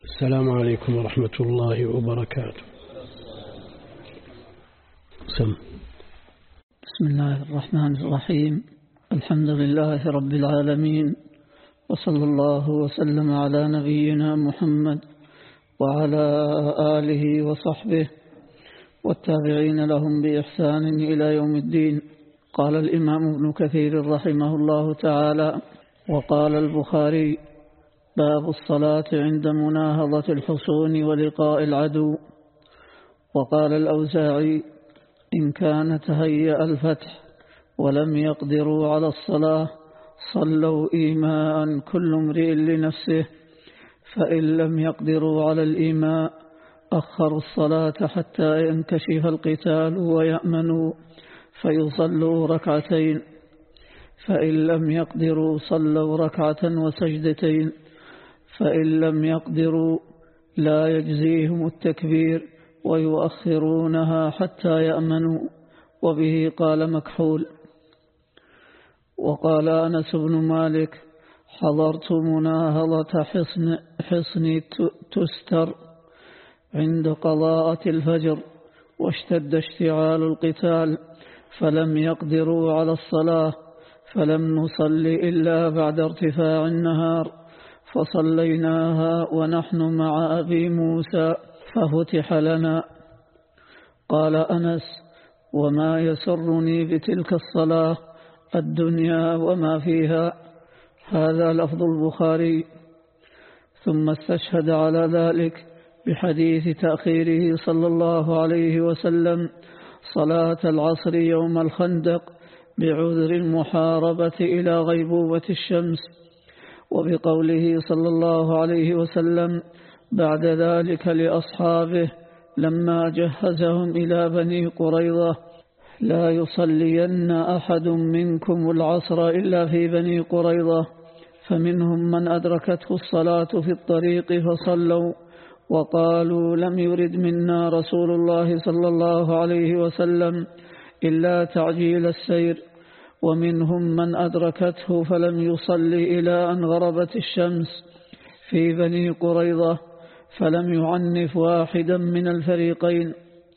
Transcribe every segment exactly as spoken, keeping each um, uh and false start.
السلام عليكم ورحمة الله وبركاته. سم. بسم الله الرحمن الرحيم. الحمد لله رب العالمين، وصلى الله وسلم على نبينا محمد وعلى آله وصحبه والتابعين لهم بإحسان إلى يوم الدين. قال الإمام ابن كثير رحمه الله تعالى: وقال البخاري: باب الصلاة عند مناهضة الحصون ولقاء العدو. وقال الأوزاعي: إن كان تهيأ الفتح ولم يقدروا على الصلاة صلوا إيماء كل امرئ لنفسه، فإن لم يقدروا على الإيماء أخروا الصلاة حتى ينكشف القتال ويأمنوا فيصلوا ركعتين، فإن لم يقدروا صلوا ركعة وسجدتين، فإن لم يقدروا لا يجزيهم التكبير ويؤخرونها حتى يأمنوا. وبه قال مكحول. وقال أنس بن مالك: حضرت مناهضة حصن, حصن تستر عند قضاءة الفجر، واشتد اشتعال القتال فلم يقدروا على الصلاة، فلم نصل إلا بعد ارتفاع النهار، فصليناها ونحن مع أبي موسى ففتح لنا. قال أنس: وما يسرني بتلك الصلاة الدنيا وما فيها. هذا لفظ البخاري. ثم استشهد على ذلك بحديث تأخيره صلى الله عليه وسلم صلاة العصر يوم الخندق بعذر المحاربة إلى غيبوبة الشمس، وبقوله صلى الله عليه وسلم بعد ذلك لأصحابه لما جهزهم إلى بني قريظة: لا يصلين أحد منكم العصر إلا في بني قريظة. فمنهم من أدركته الصلاة في الطريق فصلوا وقالوا: لم يرد منا رسول الله صلى الله عليه وسلم إلا تعجيل السير. ومنهم من أدركته فلم يصل إلى أن غربت الشمس في بني قريظة، فلم يعنف واحدا من الفريقين.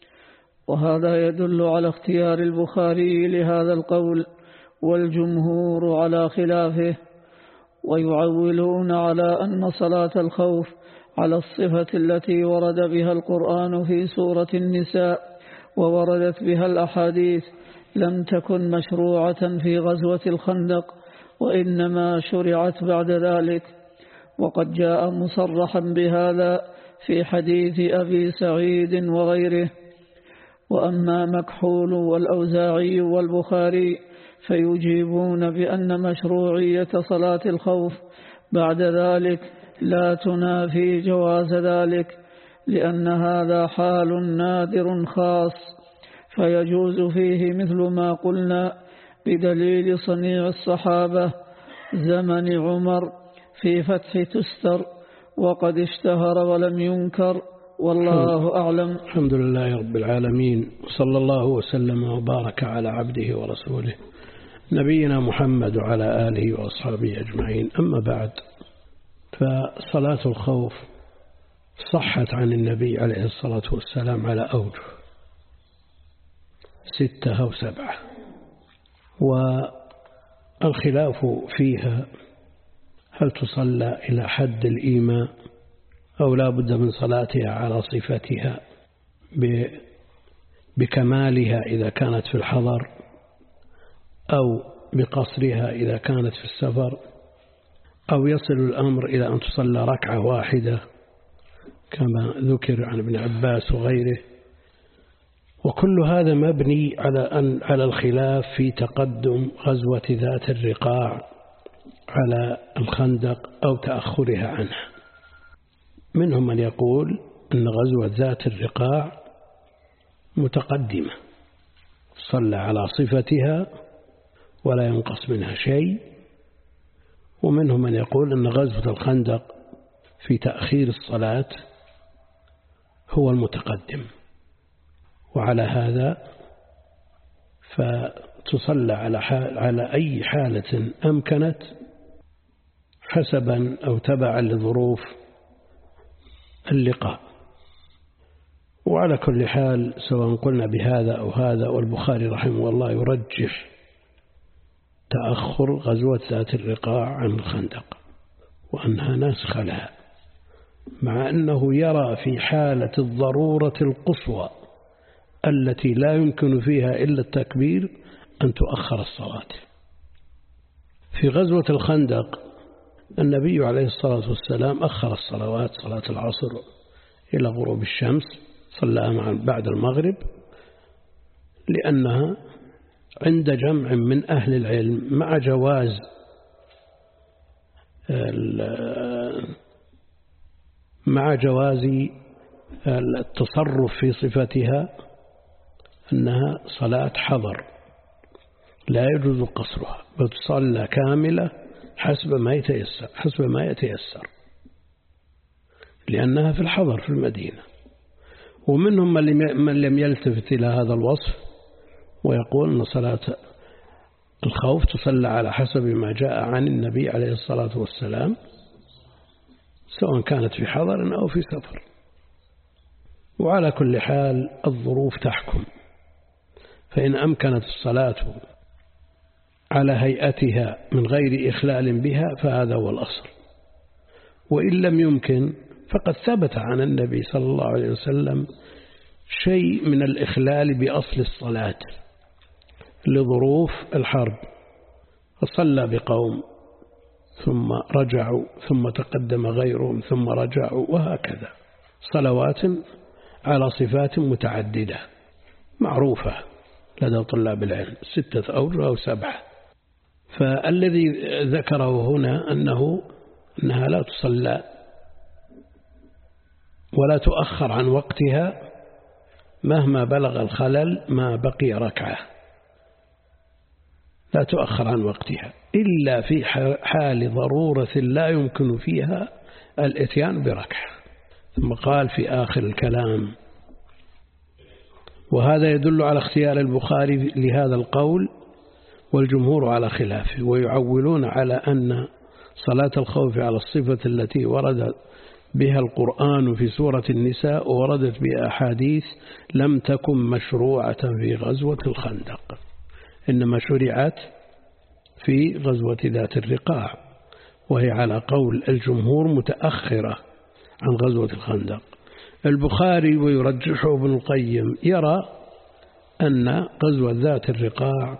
وهذا يدل على اختيار البخاري لهذا القول، والجمهور على خلافه، ويعولون على أن صلاة الخوف على الصفة التي ورد بها القرآن في سورة النساء ووردت بها الأحاديث لم تكن مشروعة في غزوة الخندق، وإنما شرعت بعد ذلك. وقد جاء مصرحا بهذا في حديث أبي سعيد وغيره. وأما مكحول والأوزاعي والبخاري فيجيبون بأن مشروعية صلاة الخوف بعد ذلك لا تنافي جواز ذلك، لأن هذا حال نادر خاص، فيجوز فيه مثل ما قلنا بدليل صنيع الصحابة زمن عمر في فتح تستر، وقد اشتهر ولم ينكر، والله أعلم. الحمد لله رب العالمين، صلى الله وسلم وبارك على عبده ورسوله نبينا محمد وعلى آله وأصحابه أجمعين. أما بعد، فصلاة الخوف صحت عن النبي عليه الصلاة والسلام على أوجه ستة أو سبعة، والخلاف فيها هل تصلى إلى حد الإيماء أو لا بد من صلاتها على صفتها بكمالها إذا كانت في الحضر، أو بقصرها إذا كانت في السفر، أو يصل الأمر إلى أن تصلى ركعة واحدة كما ذكر عن ابن عباس وغيره. وكل هذا مبني على أن على الخلاف في تقدم غزوة ذات الرقاع على الخندق أو تأخرها عنها. منهم من يقول أن غزوة ذات الرقاع متقدمة صلى على صفتها ولا ينقص منها شيء، ومنهم من يقول أن غزوة الخندق في تأخير الصلاة هو المتقدم. وعلى هذا فتصلى على حال على أي حالة أمكنت حسبا أو تبعا لظروف اللقاء. وعلى كل حال سواء قلنا بهذا أو هذا، والبخاري رحمه الله يرجح تأخر غزوة ذات الرقاع عن الخندق وأنها ناسخة لها، مع أنه يرى في حالة الضرورة القصوى التي لا يمكن فيها إلا التكبير أن تؤخر الصلاة. في غزوة الخندق النبي عليه الصلاة والسلام أخر الصلوات، صلاة العصر إلى غروب الشمس، صلى بعد المغرب، لأنها عند جمع من أهل العلم مع جواز مع جواز التصرف في صفتها أنها صلاة حضر لا يجوز قصرها، بل تصلى كاملة حسب ما يتيسر حسب ما يتيسر لأنها في الحضر في المدينة. ومنهم من لم يلتفت إلى هذا الوصف ويقول أن صلاة الخوف تصلى على حسب ما جاء عن النبي عليه الصلاة والسلام، سواء كانت في حضر أو في سفر. وعلى كل حال الظروف تحكم، فإن أمكنت الصلاة على هيئتها من غير إخلال بها فهذا هو الأصل، وإن لم يمكن فقد ثبت عن النبي صلى الله عليه وسلم شيء من الإخلال بأصل الصلاة لظروف الحرب، فصلى بقوم ثم رجعوا ثم تقدم غيرهم ثم رجعوا، وهكذا صلوات على صفات متعددة معروفة لدى طلاب العلم، ستة أوجه أو سبعة. فالذي ذكره هنا أنه أنها لا تصلى ولا تؤخر عن وقتها مهما بلغ الخلل ما بقي ركعة، لا تؤخر عن وقتها إلا في حال ضرورة لا يمكن فيها الاتيان بركعة. ثم قال في آخر الكلام: وهذا يدل على اختيار البخاري لهذا القول والجمهور على خلافه، ويعولون على أن صلاة الخوف على الصفة التي ورد بها القرآن في سورة النساء ووردت بها أحاديث لم تكن مشروعة في غزوة الخندق، إنما شرعت في غزوة ذات الرقاع، وهي على قول الجمهور متأخرة عن غزوة الخندق. البخاري ويرجحه ابن القيم يرى أن غزوة ذات الرقاع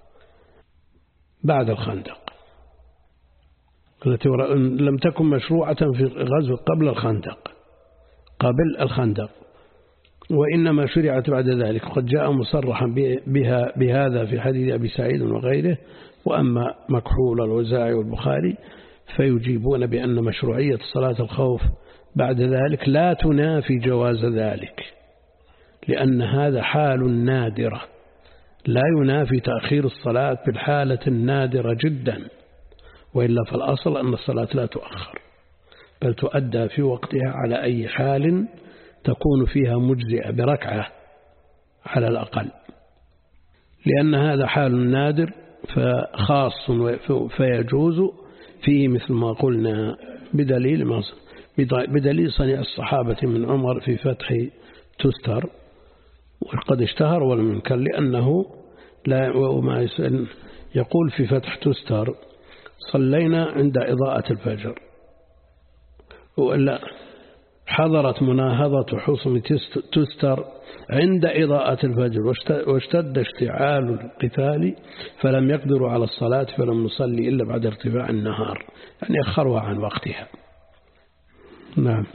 بعد الخندق، التي لم تكن مشروعة في غزوة قبل الخندق قبل الخندق وإنما شرعت بعد ذلك. قد جاء مصرحا بها بهذا في حديث أبي سعيد وغيره. وأما مكحول الوزاعي والبخاري فيجيبون بأن مشروعية صلاة الخوف بعد ذلك لا تنافي جواز ذلك، لأن هذا حال نادرة لا ينافي تأخير الصلاة بالحالة النادرة جدا، وإلا فالأصل أن الصلاة لا تؤخر بل تؤدى في وقتها على أي حال تكون فيها مجزئة بركعة على الأقل، لأن هذا حال نادر فخاص فيجوز فيه مثل ما قلنا بدليل ما بدليل صنيع الصحابة من عمر في فتح تستر، وقد اشتهر ولم ينكر، لأنه لا وما يقول في فتح تستر: صلينا عند إضاءة الفجر، ولا حضرت مناهضة حصن تستر عند إضاءة الفجر واشتد اشتعال القتال فلم يقدروا على الصلاة فلم نصلي إلا بعد ارتفاع النهار، يعني أخروا عن وقتها. نعم.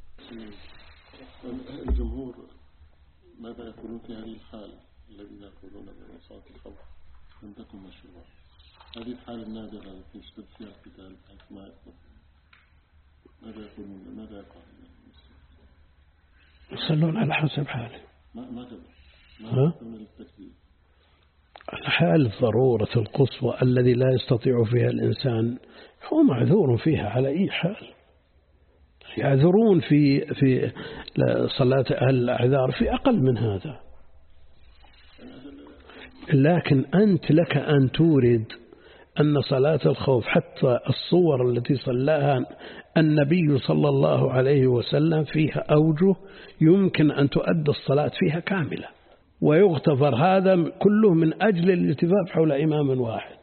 الجمهور ماذا يقولون في هذه الحالة الذين يقولون بأن صلاة الخوف لم تكن مشروعة؟ هذه الحالة النادرة التي يشتد فيها القتال حيث ما يقول، ماذا يقولون؟ ماذا يقع؟ يصلون على حسب حاله. ما ما ما من التكبير. الحال الضرورة القصوى الذي لا يستطيع فيها الإنسان هو معذور فيها على أي حال. يعذرون في في صلاة أهل الأعذار في أقل من هذا، لكن أنت لك أن تورد أن صلاة الخوف حتى الصور التي صلاها النبي صلى الله عليه وسلم فيها أوجه يمكن أن تؤدى الصلاة فيها كاملة، ويغتفر هذا كله من أجل الالتفاف حول إمام واحد.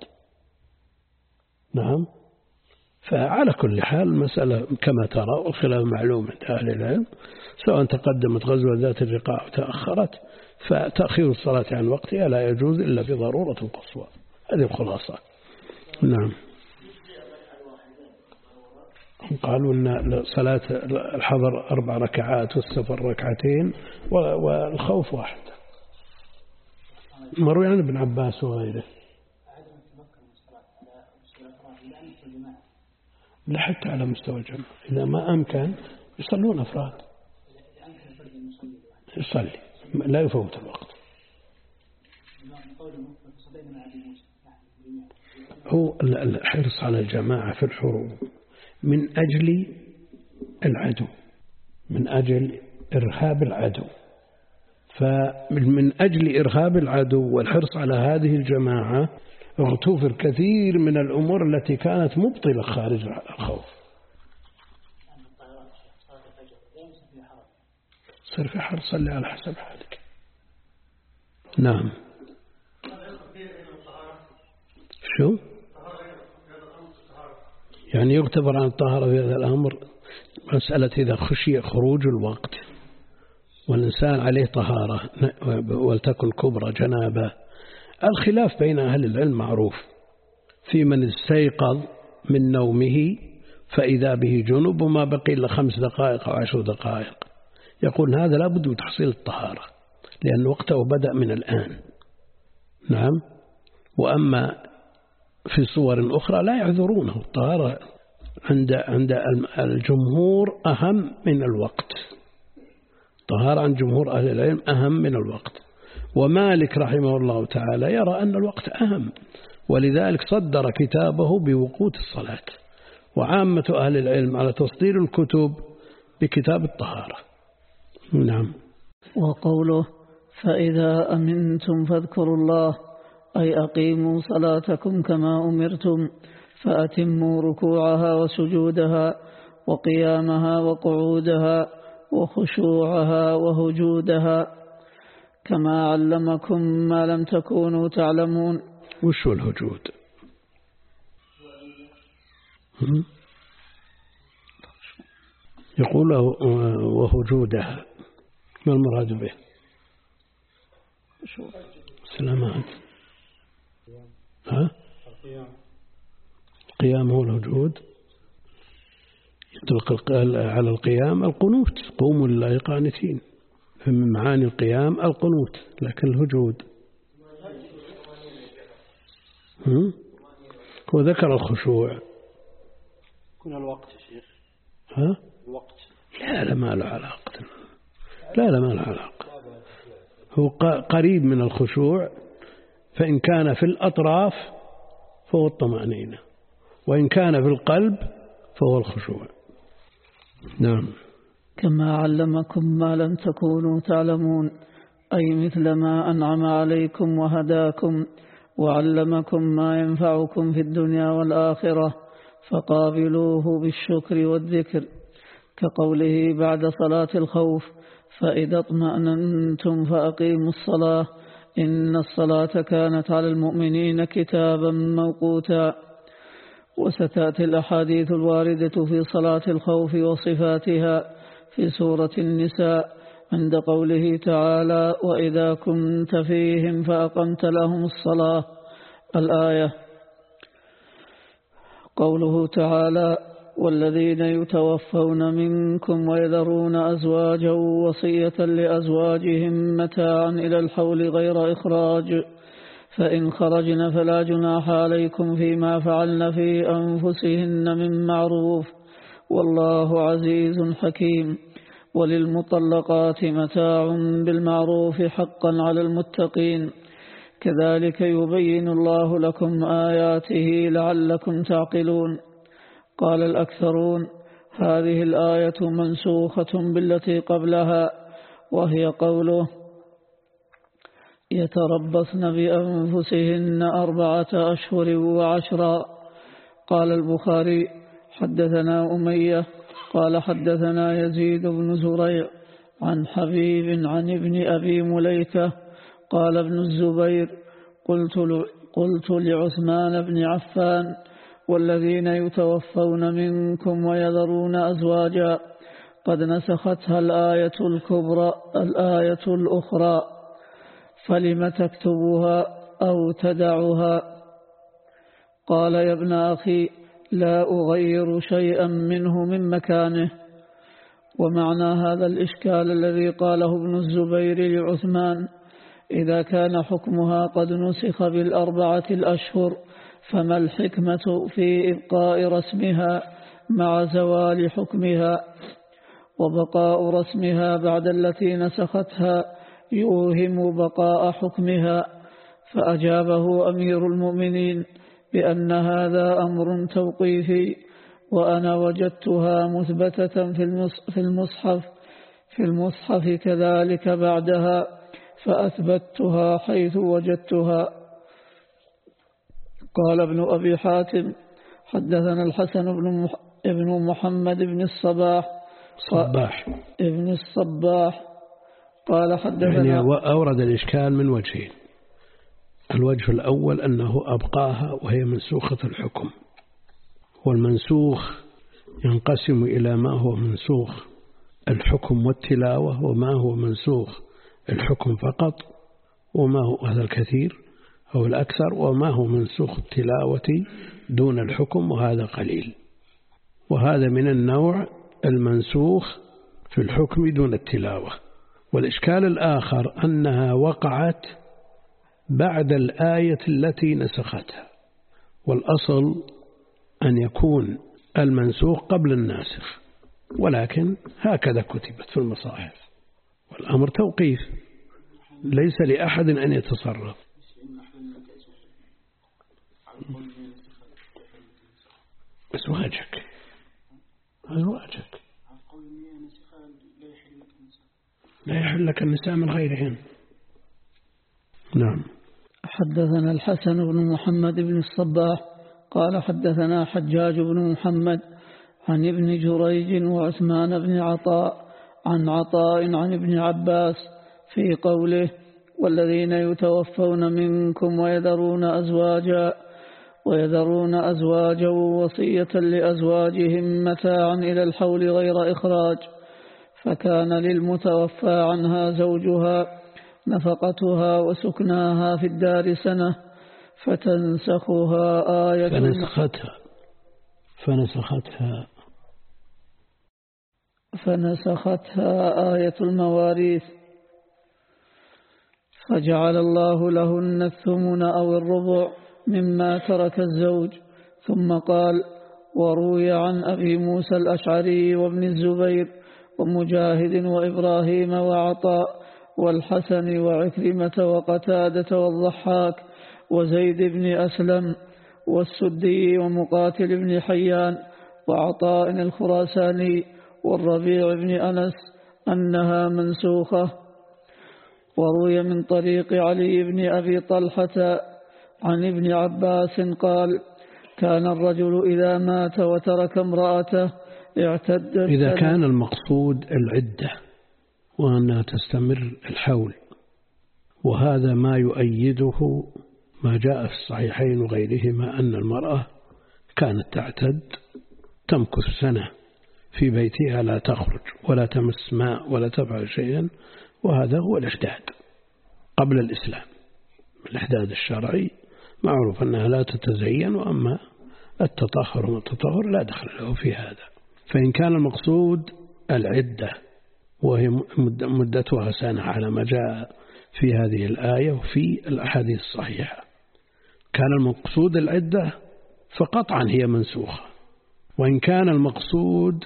نعم. فعلى كل حال المسألة كما ترى والخلاف معلوم عند أهل العلم، سواء تقدمت غزوة ذات الرقاع وتأخرت، فتأخير الصلاة عن وقتها لا يجوز إلا في ضرورة قصوى. هذه الخلاصة. نعم. قالوا أن صلاة الحضر أربع ركعات والسفر ركعتين والخوف واحد. مروي عن ابن عباس وغيره. لا حتى على مستوى الجمع، إذا ما أمكن يصلون أفراد، يصلي لا يفوت الوقت. هو الحرص على الجماعة في الحروب من أجل العدو، من أجل إرهاب العدو، فمن أجل إرهاب العدو والحرص على هذه الجماعة اغتفر كثير من الأمور التي كانت مبطلة خارج الخوف. صار في حرص، صلي على حسب حالك. نعم. شو يعني يغتفر عن الطهارة في هذا الأمر؟ مسألة إذا خشي خروج الوقت والإنسان عليه طهارة ولتكن كبرى جنابة، الخلاف بين أهل العلم معروف في من استيقظ من نومه فإذا به جنوب وما بقي إلا خمس دقائق أو عشر دقائق، يقول هذا لابد من تحصيل الطهارة لأن وقته بدأ من الآن. نعم. وأما في صور أخرى لا يعذرونه، الطهارة عند عند الجمهور أهم من الوقت، الطهارة عند جمهور أهل العلم أهم من الوقت. ومالك رحمه الله تعالى يرى أن الوقت أهم، ولذلك صدر كتابه بوقوت الصلاة، وعامة أهل العلم على تصدير الكتب بكتاب الطهارة. نعم. وقوله فإذا أمنتم فاذكروا الله أي أقيموا صلاتكم كما أمرتم، فأتموا ركوعها وسجودها وقيامها وقعودها وخشوعها وهجودها كما علمكم ما لم تكونوا تعلمون. وش هو الهجود؟ يقول وهجودها، ما المراد به؟ سلامات. ها؟ القيام هو الهجود. يطلق على القيام القنوت، قوموا لله قانتين، فمن معاني القيام القنوت، لكن الهجود هو ذكر الخشوع. كنا الوقت يا شيخ. ها؟ الوقت لا لا ما له علاقة، لا لا ما له علاقة، هو قريب من الخشوع، فإن كان في الأطراف فهو الطمأنينة، وإن كان في القلب فهو الخشوع. نعم. كما علمكم ما لم تكونوا تعلمون، أي مثل ما أنعم عليكم وهداكم وعلمكم ما ينفعكم في الدنيا والآخرة، فقابلوه بالشكر والذكر، كقوله بعد صلاة الخوف فإذا اطمأننتم فأقيموا الصلاة إن الصلاة كانت على المؤمنين كتابا موقوتا. وستأتي الأحاديث الواردة في صلاة الخوف وصفاتها في سورة النساء عند قوله تعالى وإذا كنت فيهم فأقمت لهم الصلاة الآية. قوله تعالى والذين يتوفون منكم ويذرون أزواجا وصية لأزواجهم متاعا إلى الحول غير إخراج، فإن خرجن فلا جناح عليكم فيما فعلن في أنفسهن من معروف والله عزيز حكيم. وللمطلقات متاع بالمعروف حقا على المتقين، كذلك يبين الله لكم آياته لعلكم تعقلون. قال الأكثرون هذه الآية منسوخة بالتي قبلها، وهي قوله يتربصن بأنفسهن أربعة أشهر وعشرا. قال البخاري حدثنا أمية قال حدثنا يزيد بن زريع عن حبيب عن ابن أبي مليكة قال ابن الزبير قلت, قلت لعثمان بن عفان والذين يتوفون منكم ويذرون أزواجا قد نسختها الآية الكبرى الآية الأخرى فلم تكتبها أو تدعها؟ قال يا ابن أخي لا أغير شيئا منه من مكانه. ومعنى هذا الإشكال الذي قاله ابن الزبير لعثمان إذا كان حكمها قد نسخ بالأربعة الأشهر فما الحكمة في إبقاء رسمها مع زوال حكمها؟ وبقاء رسمها بعد التي نسختها يوهم بقاء حكمها. فأجابه أمير المؤمنين بأن هذا أمر توقيفي وأنا وجدتها مثبتة في المصحف في المصحف كذلك بعدها فأثبتها حيث وجدتها. قال ابن أبي حاتم حدثنا الحسن بن ابن محمد بن الصباح صباح ابن الصباح قال حدثنا يعني أورد الإشكال من وجهين. الوجه الأول أنه أبقاها وهي منسوخة الحكم، والمنسوخ ينقسم إلى ما هو منسوخ الحكم والتلاوة وما هو منسوخ الحكم فقط وما هو هذا الكثير أو الأكثر وما هو منسوخ التلاوة دون الحكم وهذا قليل. وهذا من النوع المنسوخ في الحكم دون التلاوة. والإشكال الآخر أنها وقعت بعد الآية التي نسختها، والأصل أن يكون المنسوخ قبل الناسخ، ولكن هكذا كتبت في المصاحف، والأمر توقيف ليس لأحد أن يتصرف. أزواجك أزواجك لا يحل لك النساء من غيرهن. نعم. حدثنا الحسن بن محمد بن الصباح قال حدثنا حجاج بن محمد عن ابن جريج وعثمان بن عطاء عن عطاء عن ابن عباس في قوله والذين يتوفون منكم ويذرون أزواجا ويذرون أزواجا وصية لأزواجهم متاعا إلى الحول غير إخراج، فكان للمتوفى عنها زوجها نفقتها وسكناها في الدار سنة فتنسخها آية فنسختها فنسختها فنسختها آية المواريث فجعل الله لهن الثمن أو الربع مما ترك الزوج. ثم قال وروي عن أبي موسى الأشعري وابن الزبير ومجاهد وإبراهيم وعطاء والحسن وعكرمة وقتادة والضحاك وزيد بن أسلم والسدي ومقاتل بن حيان وعطاء الخراساني والربيع بن أنس أنها منسوخة. وروي من طريق علي بن أبي طلحة عن ابن عباس قال كان الرجل إذا مات وترك امرأته اعتدت. إذا كان المقصود العدة وأنها تستمر الحول، وهذا ما يؤيده ما جاء في الصحيحين وغيرهما أن المرأة كانت تعتد تمكث سنة في بيتها لا تخرج ولا تمس ماء ولا تفعل شيئا، وهذا هو الإحداد قبل الإسلام. الإحداد الشرعي معروف أنها لا تتزين، وأما التطهر والتطهر لا دخل له في هذا. فإن كان المقصود العدة وهي مدتها سنة على ما جاء في هذه الآية وفي الأحاديث الصحيحة، كان المقصود العدة فقطعا هي منسوخة. وإن كان المقصود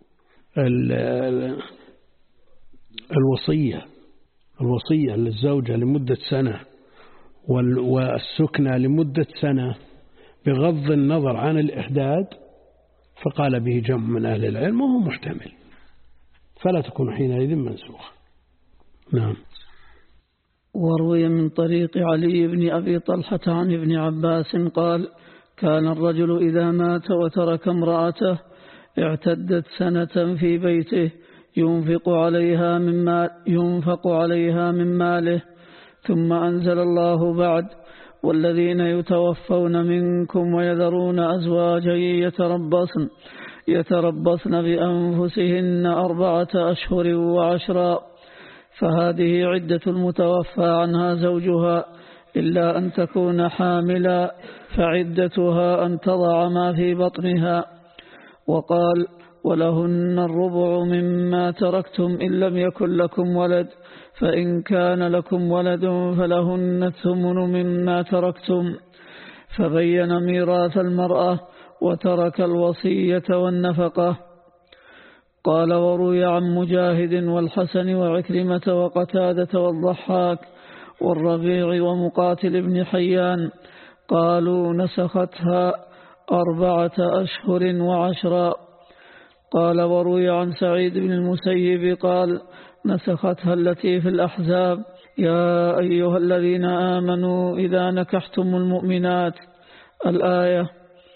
الوصية الوصية للزوجة لمدة سنة والسكنة لمدة سنة بغض النظر عن الإحداد، فقال به جمع من أهل العلم وهو محتمل، فلا تكون حينئذ منسوخة. نعم. وروي من طريق علي بن أبي طلحة عن ابن عباس قال كان الرجل إذا مات وترك امرأته اعتدت سنة في بيته ينفق عليها من مال ينفق عليها من ماله، ثم أنزل الله بعد والذين يتوفون منكم ويذرون أزواجا يتربصن يتربصن بأنفسهن أربعة أشهر وعشرا، فهذه عدة المتوفى عنها زوجها إلا أن تكون حاملا فعدتها أن تضع ما في بطنها. وقال ولهن الربع مما تركتم إن لم يكن لكم ولد، فإن كان لكم ولد فلهن الثمن مما تركتم. فبين ميراث المرأة وترك الوصية والنفقة. قال وروي عن مجاهد والحسن وعكرمة وقتادة والضحاك والربيع ومقاتل بن حيان قالوا نسختها أربعة أشهر وعشرا. قال وروي عن سعيد بن المسيب قال نسختها التي في الأحزاب يا أيها الذين آمنوا إذا نكحتم المؤمنات الآية.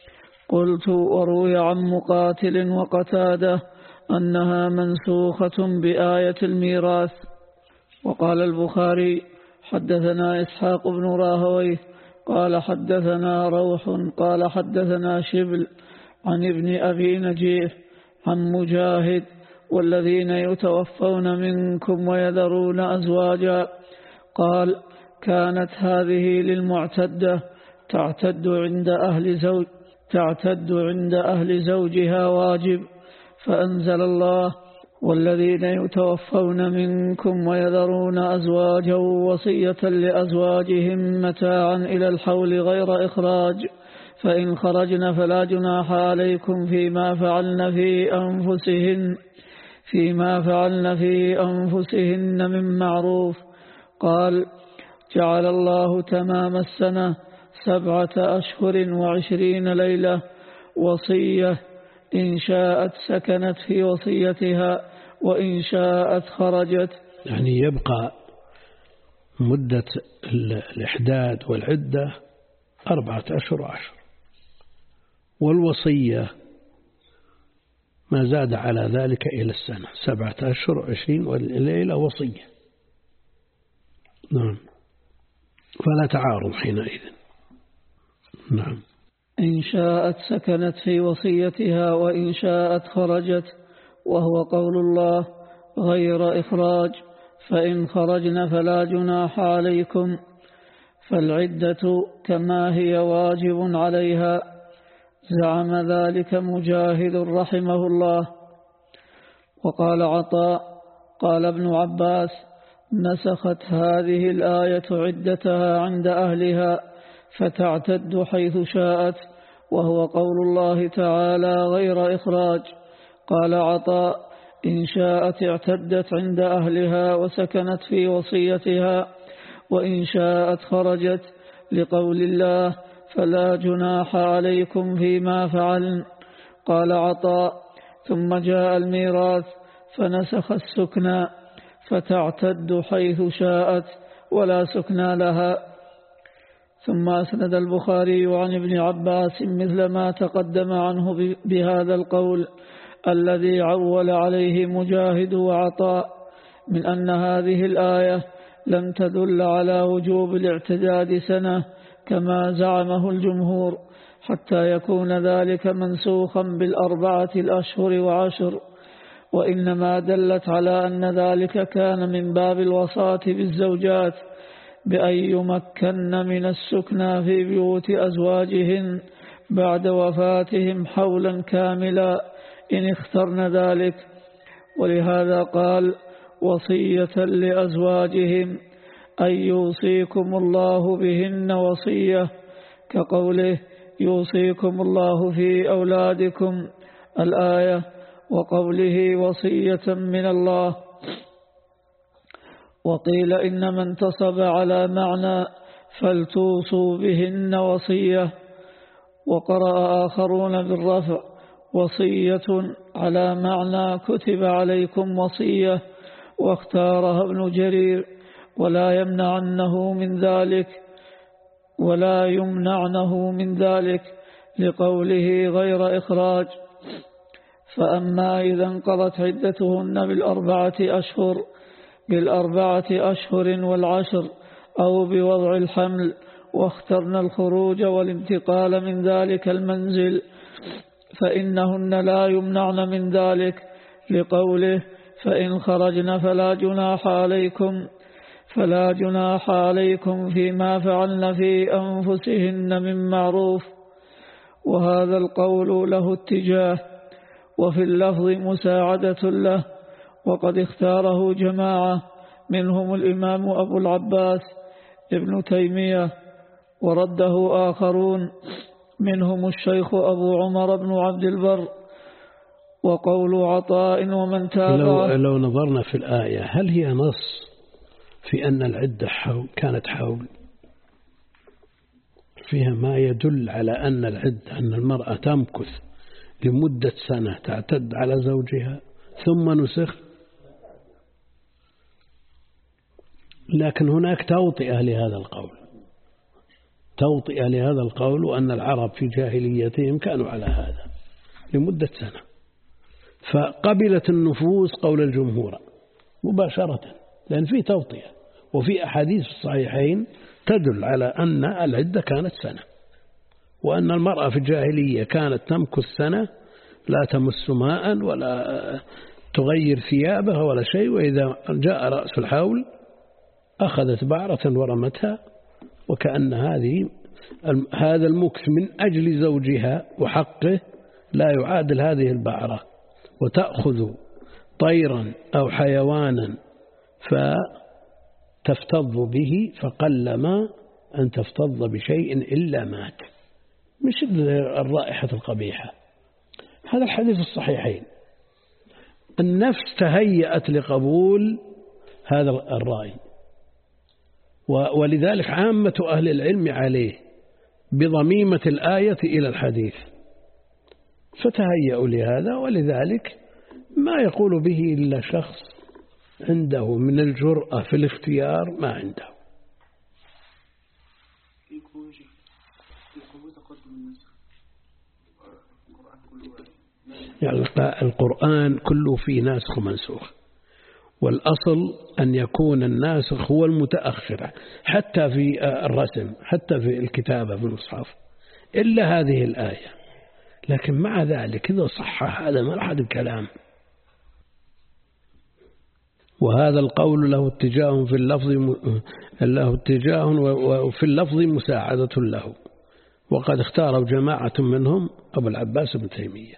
قلت وروي عن مقاتل وقتادة أنها منسوخة بآية الميراث. وقال البخاري حدثنا إسحاق بن راهويه قال حدثنا روح قال حدثنا شبل عن ابن أبي نجيح عن مجاهد والذين يتوفون منكم ويذرون أزواجا قال كانت هذه للمعتدة تعتد عند أهل زوج تعتد عند أهل زوجها واجب، فأنزل الله والذين يتوفون منكم ويذرون أزواجا وصية لأزواجهم متاعا إلى الحول غير إخراج، فإن خرجن فلا جناح عليكم فيما فعلن في أنفسهن فيما فعلن في أنفسهن من معروف. قال جعل الله تمام السنة سبعة أشهر وعشرين ليلة وصية، إن شاءت سكنت في وصيتها وإن شاءت خرجت. يعني يبقى مدة الإحداد والعدة أربعة أشهر وعشر، والوصية ما زاد على ذلك إلى السنة سبعة أشهر وعشرين والليلة وصية. نعم، فلا تعارض حينئذ. نعم. إن شاءت سكنت في وصيتها وإن شاءت خرجت، وهو قول الله غير إخراج، فإن خرجن فلا جناح عليكم، فالعدة كما هي واجب عليها. زعم ذلك مجاهد رحمه الله. وقال عطاء قال ابن عباس نسخت هذه الآية عدتها عند أهلها فتعتد حيث شاءت، وهو قول الله تعالى غير إخراج. قال عطاء إن شاءت اعتدت عند أهلها وسكنت في وصيتها، وإن شاءت خرجت، لقول الله فلا جناح عليكم فيما فعلن. قال عطاء ثم جاء الميراث فنسخ السكنى فتعتد حيث شاءت ولا سكنى لها. ثم أسند البخاري عن ابن عباس مثل ما تقدم عنه بهذا القول الذي عول عليه مجاهد وعطاء، من أن هذه الآية لم تدل على وجوب الاعتداد سنة كما زعمه الجمهور، حتى يكون ذلك منسوخا بالأربعة الأشهر وعشر، وإنما دلت على أن ذلك كان من باب الوصاة بالزوجات بأن يمكن من السكنى في بيوت أزواجهن بعد وفاتهم حولا كاملا إن اخترن ذلك. ولهذا قال وصية لأزواجهم أن يوصيكم الله بهن وصية، كقوله يوصيكم الله في أولادكم الآية، وقوله وصية من الله. وقيل إنما انتصب على معنى فلتوصوا بهن وصية، وقرأ آخرون بالرفع وصية على معنى كتب عليكم وصية، واختارها ابن جرير ولا يمنعنه من ذلك ولا يمنعنه من ذلك لقوله غير إخراج. فأما إذا انقضت عدتهن بالأربعة أشهر بالأربعة أشهر والعشر أو بوضع الحمل واخترنا الخروج والانتقال من ذلك المنزل فإنهن لا يمنعن من ذلك لقوله فإن خرجن فلا جناح عليكم فلا جناح عليكم فيما فعلن في أنفسهن من معروف. وهذا القول له اتجاه، وفي اللفظ مساعدة له، وقد اختاره جماعة منهم الإمام أبو العباس ابن تيمية، ورده آخرون منهم الشيخ أبو عمر بن عبد البر. وقول عطاء ومن تابعه لو, لو نظرنا في الآية هل هي نص في أن العدة حول كانت حول؟ فيها ما يدل على أن العدة أن المرأة تمكث لمدة سنة تعتد على زوجها ثم نسخ، لكن هناك توطئة لهذا القول توطئة لهذا القول وأن العرب في جاهليتهم كانوا على هذا لمدة سنة، فقبلت النفوس قول الجمهور مباشرة لأن في توطئة، وفي أحاديث الصحيحين تدل على أن العدة كانت سنة، وأن المرأة في الجاهلية كانت تمكث سنة لا تمس ماء ولا تغير ثيابها ولا شيء، وإذا جاء رأس الحول أخذت بعرة ورمتها، وكأن هذه هذا المكث من أجل زوجها وحقه لا يعادل هذه البعرة، وتأخذ طيرا أو حيوانا فتفتض به فقلما أن تفتض بشيء إلا مات من شدة الرائحة القبيحة. هذا الحديث الصحيحين. النفس تهيأت لقبول هذا الرأي، ولذلك عامة أهل العلم عليه بضميمة الآية إلى الحديث، فتهيأوا لهذا، ولذلك ما يقول به إلا شخص عنده من الجرأة في الاختيار ما عنده. يعني القرآن كله فيه ناسخ ومنسوخ، والأصل أن يكون الناسخ هو المتأخر حتى في الرسم حتى في الكتابة في المصحف إلا هذه الآية، لكن مع ذلك إذا صح هذا ما أحد الكلام. وهذا القول له اتجاه في اللفظ له اتجاه وفي اللفظ مساعدة له، وقد اختاروا جماعة منهم أبو العباس بن تيمية،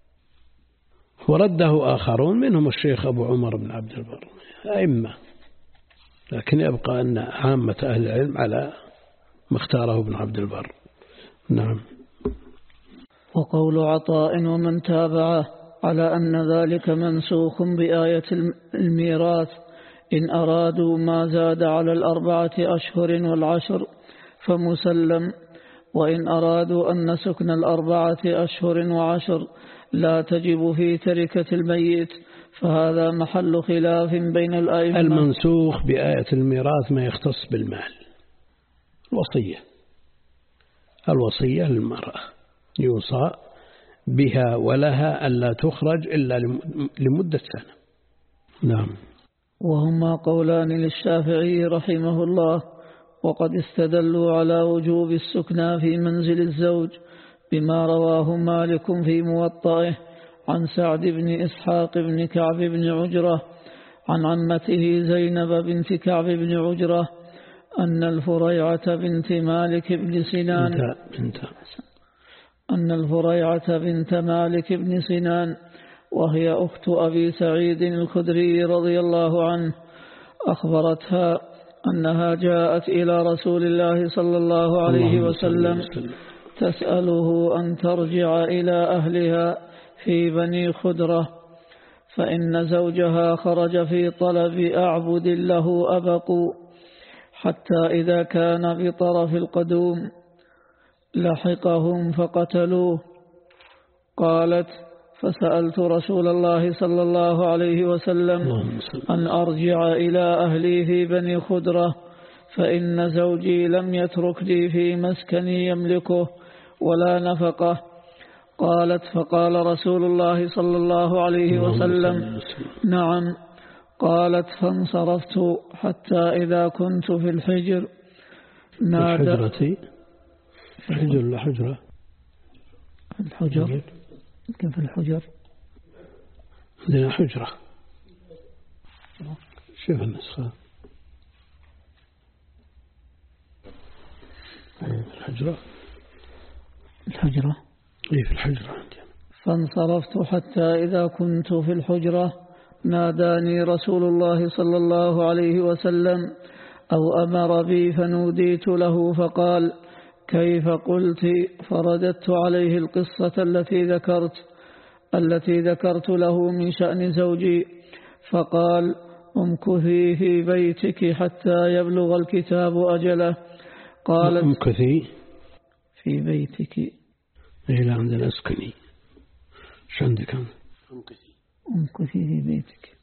ورده آخرون منهم الشيخ أبو عمر بن عبد البر أئمة، لكن يبقى أن عامة أهل العلم على ما اختاره ابن عبد البر. نعم. وقول عطاء ومن تابعه على أن ذلك منسوخ بآية الميراث إن أرادوا ما زاد على الأربعة أشهر والعشر فمسلم، وإن أرادوا أن سكن الأربعة أشهر وعشر لا تجب في تركة الميت فهذا محل خلاف بين الأئمة. المنسوخ بآية الميراث ما يختص بالمال، الوصية الوصية للمرأة يوصى بها ولها ألا تخرج إلا لمدة سنة. نعم. وهما قولان للشافعي رحمه الله، وقد استدلوا على وجوب السكنى في منزل الزوج بما رواه مالك في موطئه عن سعد بن إسحاق بن كعب بن عجرة عن عمته زينب بنت كعب بن عجرة أن الفريعة بنت مالك بن سنان انت انت. أن الفريعة بنت مالك بن سنان وهي أخت أبي سعيد الخدري رضي الله عنه أخبرتها أنها جاءت إلى رسول الله صلى الله عليه وسلم تسأله أن ترجع إلى أهلها في بني خدرة، فإن زوجها خرج في طلب أعبد له أبقوا، حتى إذا كان بطرف القدوم لحقهم فقتلوه. قالت: فسألت رسول الله صلى الله عليه وسلم أن أرجع إلى أهلي في بني خدرة، فإن زوجي لم يترك لي في مسكني يملكه ولا نفقه. قالت: فقال رسول الله صلى الله عليه وسلم: نعم. قالت: فانصرفت حتى إذا كنت في الحجر نادى الحجرة الحجر ولا حجرة الحجر كيف الحجر عندنا حجرة. شوف النسخة الحجرة الحجرة إيه في الحجرة عندنا. فانصرفت حتى إذا كنت في الحجرة ناداني رسول الله صلى الله عليه وسلم أو أمر بي فنوديت له فقال: كيف قلت؟ فرددت عليه القصة التي ذكرت التي ذكرت له من شأن زوجي، فقال: امكثي في بيتك حتى يبلغ الكتاب أجله. قالت: امكثي في بيتك. إيه لا عندنا اسكني. شو عندك أنت؟ امكثي امكثي في بيتك.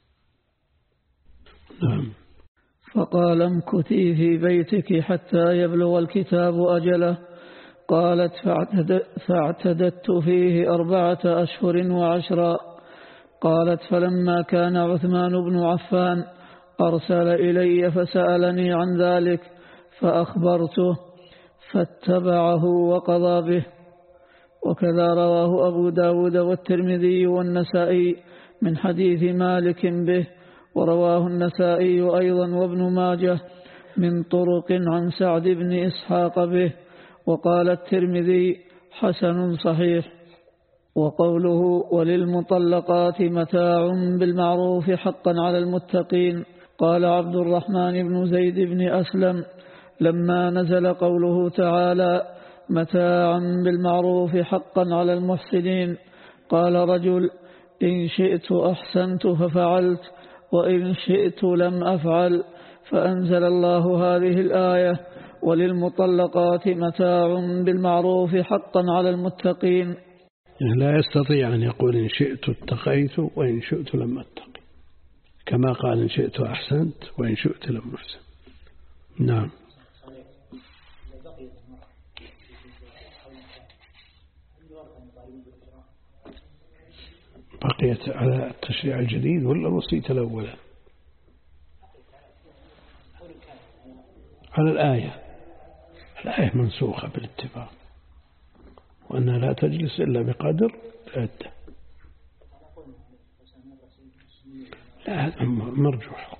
نعم. فقال: امكثي في بيتك حتى يبلغ الكتاب أجله. قالت: فاعتددت فيه أربعة أشهر وعشرا. قالت: فلما كان عثمان بن عفان أرسل إلي فسألني عن ذلك فأخبرته فاتبعه وقضى به. وكذا رواه أبو داود والترمذي والنسائي من حديث مالك به، ورواه النسائي أيضا وابن ماجه من طرق عن سعد بن إسحاق به. وقال الترمذي: حسن صحيح. وقوله: وللمطلقات متاع بالمعروف حقا على المتقين. قال عبد الرحمن بن زيد بن أسلم: لما نزل قوله تعالى: متاعا بالمعروف حقا على المحسنين، قال رجل: إن شئت أحسنت ففعلت، وإن شئت لم أفعل. فأنزل الله هذه الآية: وللمطلقات متاع بالمعروف حقا على المتقين. يعني لا يستطيع أن يقول إن شئت اتقيت وإن شئت لم أتقي، كما قال إن شئت أحسنت وإن شئت لم أحسن. نعم. بقيت على التشريع الجديد ولا الوصية الأولى؟ على الآية. الآية منسوخة بالاتفاق، وأنها لا تجلس إلا بقدر العدة. لا، هذا مرجوح،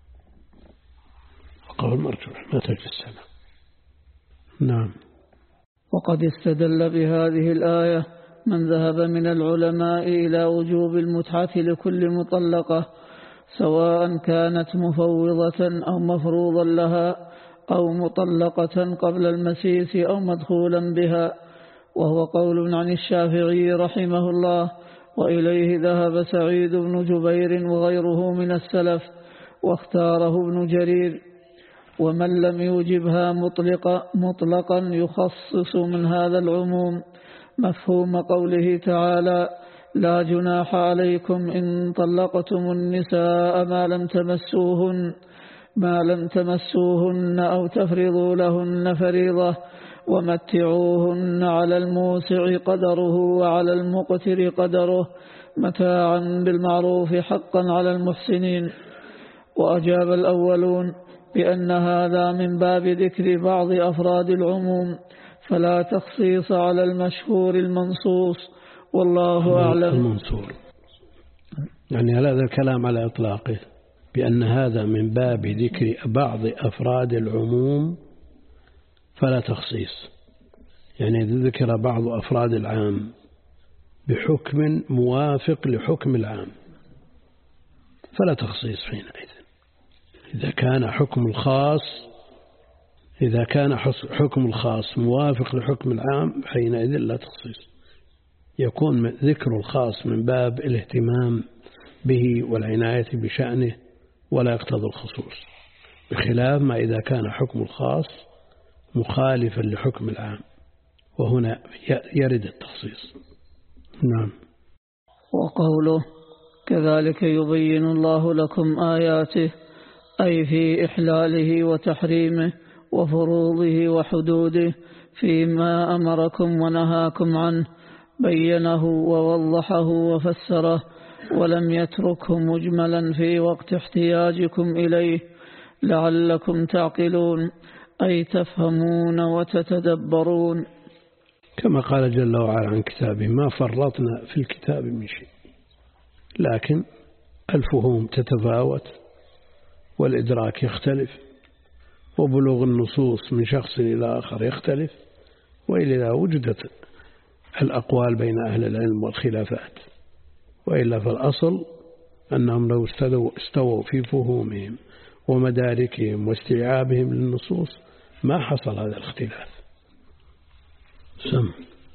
قول مرجوح، ما تجلس سنة. نعم. وقد استدل بهذه الآية من ذهب من العلماء إلى وجوب المتعة لكل مطلقة، سواء كانت مفوضة أو مفروضا لها أو مطلقة قبل المسيس أو مدخولا بها، وهو قول عن الشافعي رحمه الله، وإليه ذهب سعيد بن جبير وغيره من السلف، واختاره ابن جرير. ومن لم يوجبها مطلقا, مطلقا يخصص من هذا العموم مفهوم قوله تعالى: لا جناح عليكم إن طلقتم النساء ما لم تمسوهن ما لم تمسوهن أو تفرضوا لهن فريضة ومتعوهن على الموسع قدره وعلى المقتر قدره متاعا بالمعروف حقا على المحسنين. وأجاب الأولون بأن هذا من باب ذكر بعض أفراد العموم، فلا تخصيص على المشهور المنصوص، والله أعلم. المنصور يعني هذا الكلام على إطلاقه، بأن هذا من باب ذكر بعض أفراد العموم فلا تخصيص، يعني ذكر بعض أفراد العام بحكم موافق لحكم العام فلا تخصيص حينئذ. إذا كان حكم الخاص إذا كان حكم الخاص موافق لحكم العام حينئذ لا تخصيص، يكون ذكر الخاص من باب الاهتمام به والعناية بشأنه ولا يقتضي الخصوص، بخلاف ما إذا كان حكم الخاص مخالفا لحكم العام، وهنا يرد التخصيص. نعم. وقوله كذلك يبين الله لكم آياته أي في إحلاله وتحريمه وفروضه وحدوده فيما أمركم ونهاكم عنه بينه ووضحه وفسره ولم يتركه مجملا في وقت احتياجكم إليه لعلكم تعقلون أي تفهمون وتتدبرون. كما قال جل وعلا عن كتابه ما فرطنا في الكتاب من شيء، لكن الفهوم تتفاوت والإدراك يختلف وبلوغ النصوص من شخص إلى آخر يختلف، وإلا وجدت الأقوال بين أهل العلم والخلافات، وإلا فالأصل أنهم لو استووا في فهومهم ومداركهم واستيعابهم للنصوص ما حصل هذا الاختلاف. سم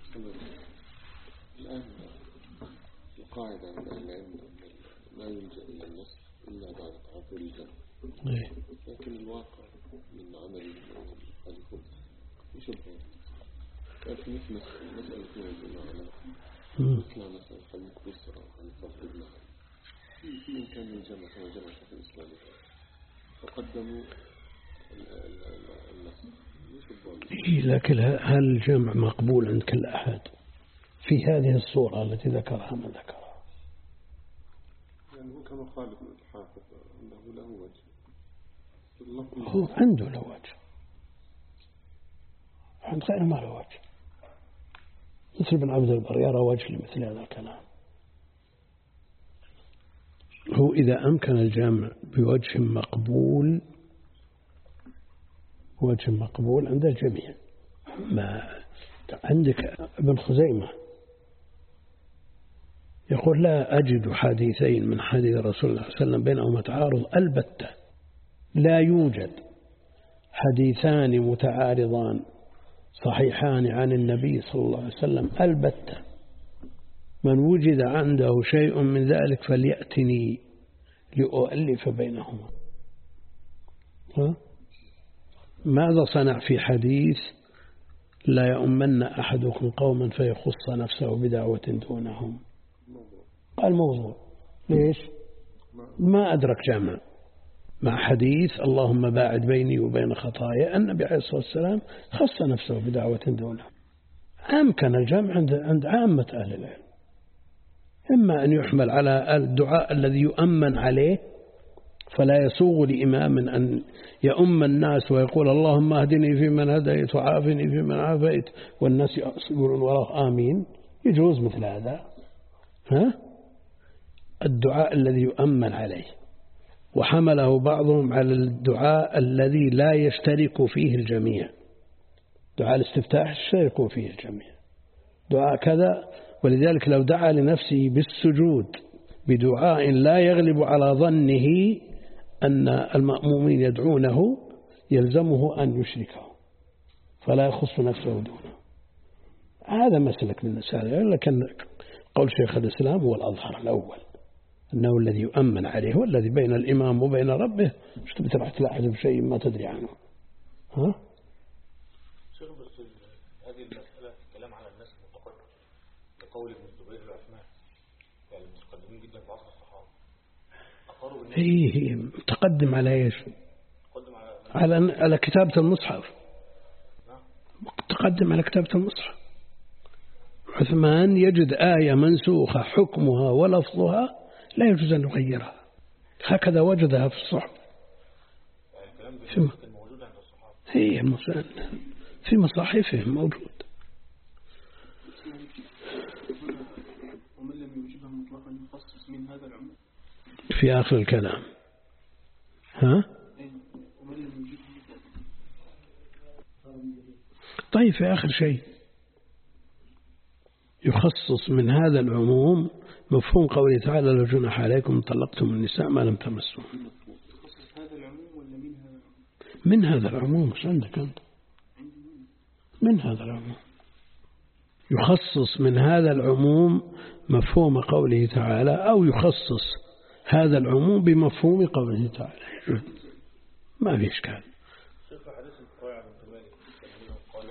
الآن القاعدة عند أهل العلم لا يلجأ إلى النص إلا بعد تعذر الجمع، لكن الواقع من عمل الخليفة يشبه لكن مثل مسألة الجماعة مثل مسألة حديث بسرعة عن فضل ابنها في إمكان الجمع كما جمع في الإسلام فقدموا النص يشبه. لكن هل الجمع مقبول عند كل أحد في هذه الصورة التي ذكرها من ذكرها؟ يعني هو كما خالد الحافظ أنه له وجه، هو عنده له وجه، عند غيره ما له وجه. مثل بن عبد البر يرى وجه لمثل هذا الكلام. هو إذا أمكن الجمع بوجه مقبول، وجه مقبول عند الجميع. ما عندك ابن خزيمة يقول لا أجد حديثين من حديث رسول الله صلى الله عليه وسلم بينهما تعارض البتة، لا يوجد حديثان متعارضان صحيحان عن النبي صلى الله عليه وسلم البتة، من وجد عنده شيء من ذلك فليأتني لأؤلف بينهما. ها؟ ماذا صنع في حديث لا يؤمن أحدكم قوما فيخص نفسه بدعوة دونهم؟ قال موضوع. ليش؟ ما أدرك جمع مع حديث اللهم باعد بيني وبين خطايا. النبي عليه الصلاة والسلام خص نفسه بدعوة دونهم. أمكن الجمع عند عند عامة أهل العلم، إما أن يحمل على الدعاء الذي يؤمن عليه فلا يسوغ لإمام أن يؤم الناس ويقول اللهم اهدني فيمن هديت وعافني فيمن عافيت والناس يقولون وراه آمين. يجوز مثل هذا، ها؟ الدعاء الذي يؤمن عليه. وحمله بعضهم على الدعاء الذي لا يشترك فيه الجميع، دعاء الاستفتاح يشترك فيه الجميع، دعاء كذا. ولذلك لو دعا لنفسه بالسجود بدعاء لا يغلب على ظنه أن المأمومين يدعونه يلزمه أن يشركه فلا يخص نفسه دونه. هذا مسلك من المسائل، لكن قول شيخ الإسلام هو الأظهر الأول، أنه الذي يؤمن عليه هو الذي بين الإمام وبين ربه. مش تبي تروح تلاحظ بشيء ما تدري عنه. ها؟ شيخ بس هذه المسألة الكلام على الناس المتقدم لقول ابن الزبير العثمان، يعني المتقدمين جدا في عصر الصحابة أقروا بالناس. هي متقدم على إيش؟ متقدم على على على كتابة المصحف. نعم. متقدم على كتابة المصحف. عثمان يجد آية منسوخة حكمها ولفظها لا يجوز أن يغيرها، هكذا وجدها في الصحف. في م... هي المسألة في مصاحفهم موجود. ومن لم يوجبها مطلقا يخصص من هذا العموم في آخر الكلام. ها؟ ومن لم يوجبها. طيب في آخر شيء يخصص من هذا العموم مفهوم قوله تعالى لا جناح عليكم طلقتم النساء ما لم تمسوهن. هذا العموم ولا من هذا؟ من هذا العموم. مش عندك أنت؟ من هذا العموم يخصص من هذا العموم مفهوم قوله تعالى، أو يخصص هذا العموم بمفهوم قوله تعالى. ما في إشكال.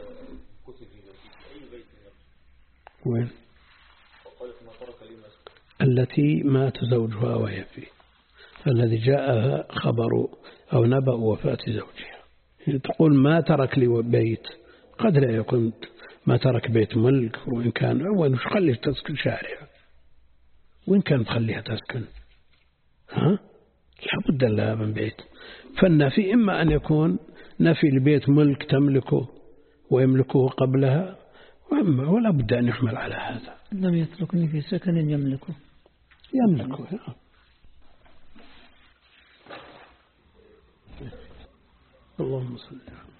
وين؟ وقالت ما ترك لي مسجد التي مات زوجها وهي فيه، الذي جاءها خبر أو نبأ وفاة زوجها. تقول ما ترك لي بيت، قد لا يكون ما ترك بيت ملك، وإن كان وين خليه تسكن شارع، وإن كان تخليها تسكن ها لابد لها من بيت. فالنفي إما أن يكون نفي لبيت ملك تملكه ويملكه قبلها، وإما ولا بد أن يحمل على هذا. لم يتركني في سكن يملكه يملكه. اللهم صل على